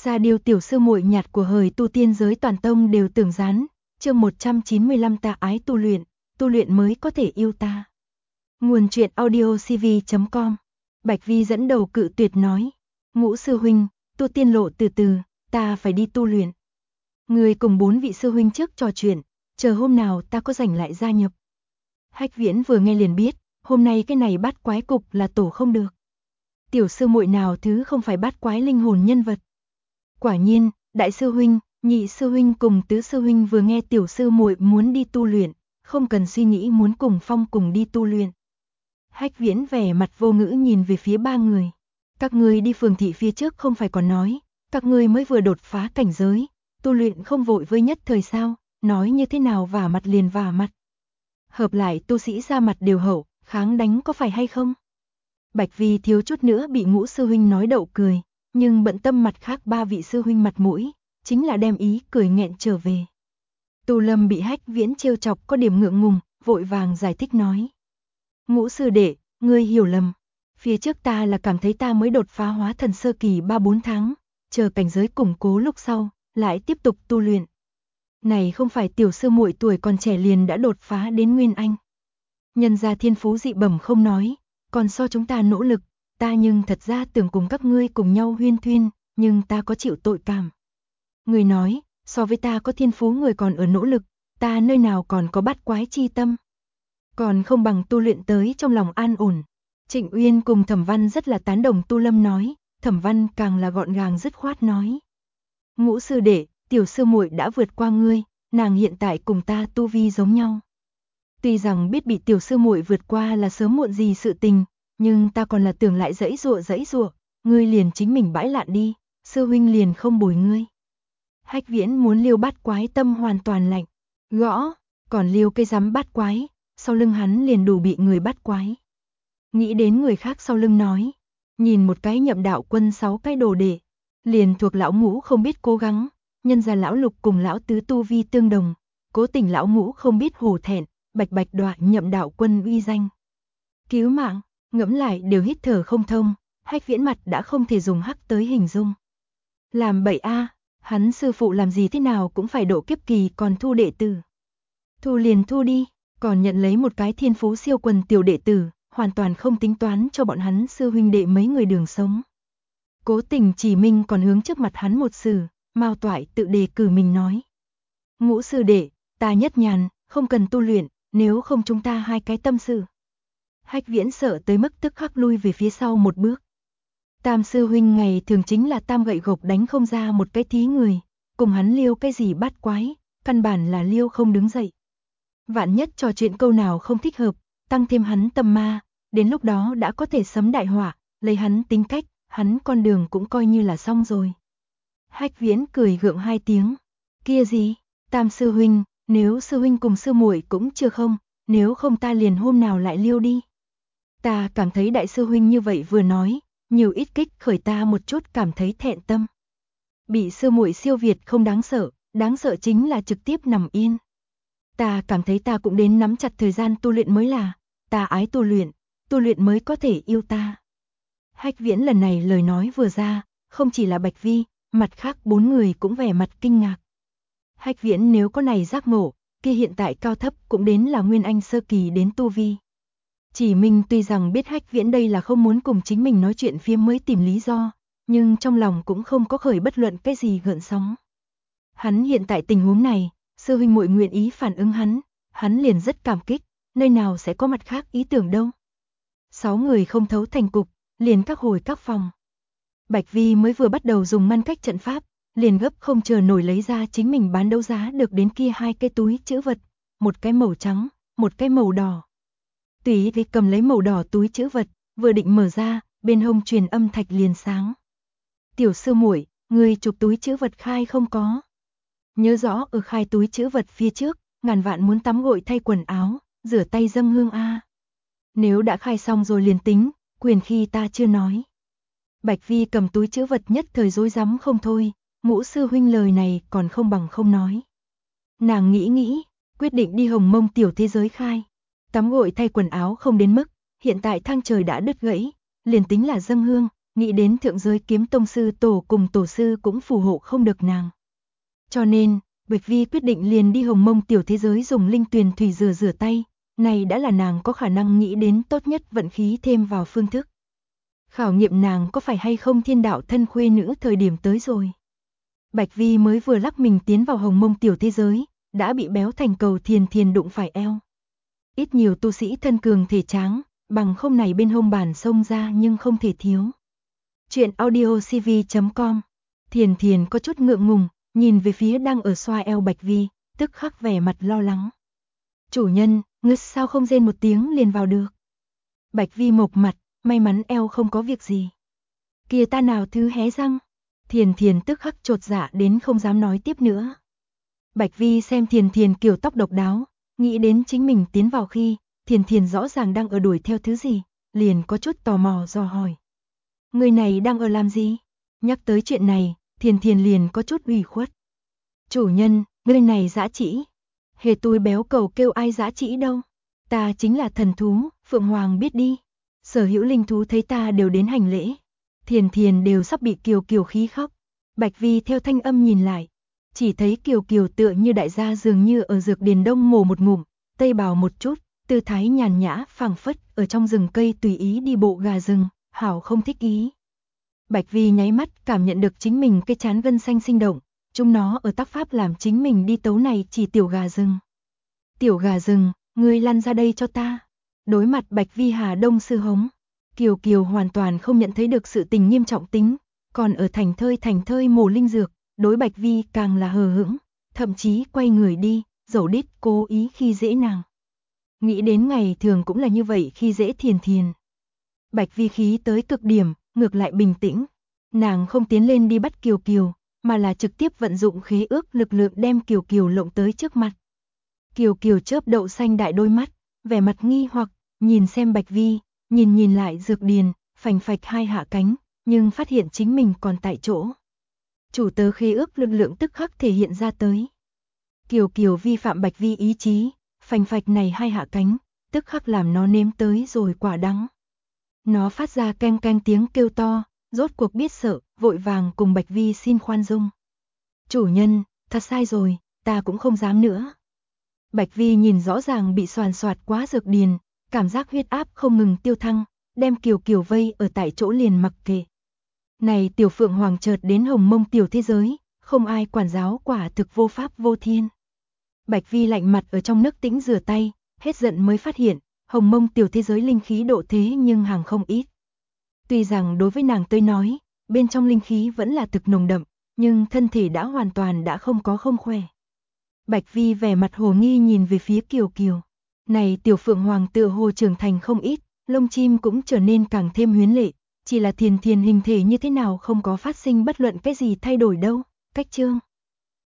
Sa Điêu tiểu sư muội nhạt của hời tu tiên giới toàn tông đều tưởng gián, chương 195 ta ái tu luyện mới có thể yêu ta. Nguồn truyện audio cv.com. Bạch Vi dẫn đầu cự tuyệt nói, Ngũ sư huynh, tu tiên lộ từ từ, ta phải đi tu luyện. Người cùng 4 vị sư huynh trước trò chuyện, chờ hôm nào ta có rảnh lại gia nhập. Hách Viễn vừa nghe liền biết, hôm nay cái này bát quái cục là tổ không được. Tiểu sư muội nào thứ không phải bát quái linh hồn nhân vật. Quả nhiên, đại sư huynh, nhị sư huynh cùng tứ sư huynh vừa nghe tiểu sư muội muốn đi tu luyện, không cần suy nghĩ muốn cùng Phong cùng đi tu luyện. Hách Viễn vẻ mặt vô ngữ nhìn về phía ba người. Các ngươi đi phường thị phía trước không phải còn nói, các ngươi mới vừa đột phá cảnh giới, tu luyện không vội với nhất thời sao, nói như thế nào vả mặt liền vả mặt. Hợp lại tu sĩ ra mặt đều hậu, kháng đánh có phải hay không? Bạch Vi thiếu chút nữa bị Ngũ sư huynh nói đậu cười, nhưng bận tâm mặt khác ba vị sư huynh mặt mũi, chính là đem ý cười nghẹn trở về. Tu Lâm bị Hách Viễn trêu chọc có điểm ngượng ngùng, vội vàng giải thích nói. Ngũ sư đệ, ngươi hiểu lầm. Phía trước ta là cảm thấy ta mới đột phá hóa thần sơ kỳ 3-4 tháng, chờ cảnh giới củng cố lúc sau, lại tiếp tục tu luyện. Này không phải tiểu sư muội tuổi còn trẻ liền đã đột phá đến Nguyên Anh. Nhân gia thiên phú dị bẩm không nói, còn so chúng ta nỗ lực, ta nhưng thật ra tưởng cùng các ngươi cùng nhau huyên thuyên, nhưng ta có chịu tội cảm. Người nói, so với ta có thiên phú người còn ở nỗ lực, ta nơi nào còn có bát quái chi tâm. Còn không bằng tu luyện tới trong lòng an ổn. Trịnh Uyên cùng Thẩm Văn rất là tán đồng Tu Lâm nói, Thẩm Văn càng là gọn gàng dứt khoát nói. Ngũ sư đệ, tiểu sư muội đã vượt qua ngươi, nàng hiện tại cùng ta tu vi giống nhau. Tuy rằng biết bị tiểu sư muội vượt qua là sớm muộn gì sự tình, nhưng ta còn là tưởng lại dãy dụa, ngươi liền chính mình bãi lạn đi, sư huynh liền không bồi ngươi. Hách Viễn muốn liêu bát quái tâm hoàn toàn lạnh, gõ, còn liêu cây rắm bát quái, sau lưng hắn liền đủ bị người bắt quái. Nghĩ đến người khác sau lưng nói, nhìn một cái Nhậm Đạo Quân 6 cái đồ đệ, liền thuộc lão Ngũ không biết cố gắng, nhân ra lão Lục cùng lão Tứ tu vi tương đồng, cố tình lão Ngũ không biết hổ thẹn, bạch bạch đoạt Nhậm Đạo Quân uy danh. Cứu mạng, ngẫm lại đều hít thở không thông, Hách Viễn mặt đã không thể dùng hắc tới hình dung. Làm bậy a, hắn sư phụ làm gì thế nào cũng phải độ kiếp kỳ còn thu đệ tử. Thu liền thu đi, còn nhận lấy một cái thiên phú siêu quần tiểu đệ tử, hoàn toàn không tính toán cho bọn hắn sư huynh đệ mấy người đường sống. Cố tình chỉ minh còn hướng trước mặt hắn một sử, Mao Toại tự đề cử mình nói. Ngũ sư đệ, ta nhất nhàn, không cần tu luyện, nếu không chúng ta hai cái tâm sự. Hách Viễn sợ tới mức tức khắc lui về phía sau một bước. Tam sư huynh ngày thường chính là tam gậy gộc đánh không ra một cái thí người, cùng hắn liêu cái gì bát quái, căn bản là liêu không đứng dậy. Vạn nhất trò chuyện câu nào không thích hợp, tăng thêm hắn tâm ma, đến lúc đó đã có thể sấm đại hỏa, lấy hắn tính cách, hắn con đường cũng coi như là xong rồi. Hách Viễn cười gượng hai tiếng, kia gì, Tam sư huynh, nếu sư huynh cùng sư muội cũng chưa không, nếu không ta liền hôm nào lại liêu đi. Ta cảm thấy đại sư huynh như vậy vừa nói, nhiều ít kích khởi ta một chút cảm thấy thẹn tâm. Bị sư muội siêu việt không đáng sợ chính là trực tiếp nằm yên. Ta cảm thấy ta cũng đến nắm chặt thời gian tu luyện mới là, ta ái tu luyện mới có thể yêu ta. Hách Viễn lần này lời nói vừa ra, không chỉ là Bạch Vi, mặt khác 4 người cũng vẻ mặt kinh ngạc. Hách Viễn nếu có này giác ngộ, kia hiện tại cao thấp cũng đến là Nguyên Anh sơ kỳ đến tu vi. Chỉ mình tuy rằng biết Hách Viễn đây là không muốn cùng chính mình nói chuyện phía mới tìm lý do, nhưng trong lòng cũng không có khởi bất luận cái gì gợn sóng. Hắn hiện tại tình huống này, sư huynh muội nguyện ý phản ứng hắn liền rất cảm kích, nơi nào sẽ có mặt khác ý tưởng đâu. 6 người không thấu thành cục, liền các hồi các phòng. Bạch Vi mới vừa bắt đầu dùng ngăn cách trận pháp, liền gấp không chờ nổi lấy ra chính mình bán đấu giá được đến kia 2 cái túi trữ vật, một cái màu trắng, một cái màu đỏ. Tùy ý cầm lấy màu đỏ túi trữ vật, vừa định mở ra, bên hông truyền âm thạch liền sáng. Tiểu sư muội, người chụp túi trữ vật khai không có? Nhớ rõ ở khai túi trữ vật phía trước, ngàn vạn muốn tắm gội thay quần áo, rửa tay dâng hương a. Nếu đã khai xong rồi liền tính, quyền khi ta chưa nói. Bạch Vi cầm túi trữ vật nhất thời rối rắm không thôi, Ngũ sư huynh lời này còn không bằng không nói. Nàng nghĩ, quyết định đi Hồng Mông tiểu thế giới khai. Tắm gội thay quần áo không đến mức, hiện tại thang trời đã đứt gãy, liền tính là dâng hương, nghĩ đến thượng giới kiếm tông sư tổ cùng tổ sư cũng phù hộ không được nàng. Cho nên, Bạch Vi quyết định liền đi Hồng Mông tiểu thế giới dùng linh tuyền thủy rửa tay, này đã là nàng có khả năng nghĩ đến tốt nhất vận khí thêm vào phương thức. Khảo nghiệm nàng có phải hay không thiên đạo thân khuê nữ thời điểm tới rồi. Bạch Vi mới vừa lắc mình tiến vào Hồng Mông tiểu thế giới, đã bị béo thành cầu Thiền đụng phải eo. Ít nhiều tu sĩ thân cường thể tráng, bằng không này bên hông bản xông ra nhưng không thể thiếu. Chuyện audiocv.com. Thiền có chút ngượng ngùng, nhìn về phía đang ở xoa eo Bạch Vi, tức khắc vẻ mặt lo lắng. Chủ nhân, ngươi sao không rên một tiếng liền vào được. Bạch Vi mộc mặt, may mắn eo không có việc gì. Kìa ta nào thứ hé răng. Thiền tức khắc chột dạ đến không dám nói tiếp nữa. Bạch Vi xem Thiền kiểu tóc độc đáo, nghĩ đến chính mình tiến vào khi, Thiền rõ ràng đang ở đuổi theo thứ gì, liền có chút tò mò dò hỏi. Người này đang ở làm gì? Nhắc tới chuyện này, Thiền liền có chút ủy khuất. Chủ nhân, người này dã trĩ. Hề tôi béo cầu kêu ai dã trĩ đâu. Ta chính là thần thú, Phượng Hoàng biết đi. Sở hữu linh thú thấy ta đều đến hành lễ. Thiền đều sắp bị Kiều khí khóc. Bạch Vi theo thanh âm nhìn lại. Chỉ thấy Kiều tựa như đại gia dường như ở dược điền đông mổ một ngụm, tây bào một chút, tư thái nhàn nhã phảng phất ở trong rừng cây tùy ý đi bộ gà rừng, hảo không thích ý. Bạch Vi nháy mắt cảm nhận được chính mình cái chán gân xanh sinh động, chúng nó ở tác pháp làm chính mình đi tấu này chỉ tiểu gà rừng. Tiểu gà rừng, ngươi lăn ra đây cho ta. Đối mặt Bạch Vi Hà Đông sư hống, Kiều hoàn toàn không nhận thấy được sự tình nghiêm trọng tính, còn ở thành thơi mổ linh dược, đối Bạch Vi càng là hờ hững, thậm chí quay người đi, dẫu đít cố ý khi dễ nàng. Nghĩ đến ngày thường cũng là như vậy khi dễ Thiền. Bạch Vi khí tới cực điểm, ngược lại bình tĩnh. Nàng không tiến lên đi bắt Kiều, mà là trực tiếp vận dụng khế ước lực lượng đem Kiều lộng tới trước mặt. Kiều chớp đậu xanh đại đôi mắt, vẻ mặt nghi hoặc, nhìn xem Bạch Vi, nhìn lại dược điền, phành phạch hai hạ cánh, nhưng phát hiện chính mình còn tại chỗ. Chủ tớ khế ước lực lượng tức khắc thể hiện ra tới. Kiều vi phạm Bạch Vi ý chí, phành phạch này hai hạ cánh, tức khắc làm nó nếm tới rồi quả đắng. Nó phát ra keng tiếng kêu to, rốt cuộc biết sợ, vội vàng cùng Bạch Vi xin khoan dung. Chủ nhân, thật sai rồi, ta cũng không dám nữa. Bạch Vi nhìn rõ ràng bị soàn soạt quá dược điền, cảm giác huyết áp không ngừng tiêu thăng, đem Kiều vây ở tại chỗ liền mặc kệ. Này tiểu Phượng Hoàng chợt đến Hồng Mông tiểu thế giới, không ai quản giáo quả thực vô pháp vô thiên. Bạch Vi lạnh mặt ở trong nước tĩnh rửa tay, hết giận mới phát hiện, Hồng Mông tiểu thế giới linh khí độ thế nhưng hàng không ít. Tuy rằng đối với nàng tới nói, bên trong linh khí vẫn là thực nồng đậm, nhưng thân thể đã hoàn toàn đã không khỏe. Bạch Vi vẻ mặt hồ nghi nhìn về phía Kiều. Này tiểu Phượng Hoàng tựa hồ trưởng thành không ít, lông chim cũng trở nên càng thêm huyến lệ, chỉ là Thiền hình thể như thế nào không có phát sinh bất luận cái gì thay đổi đâu. Cách chương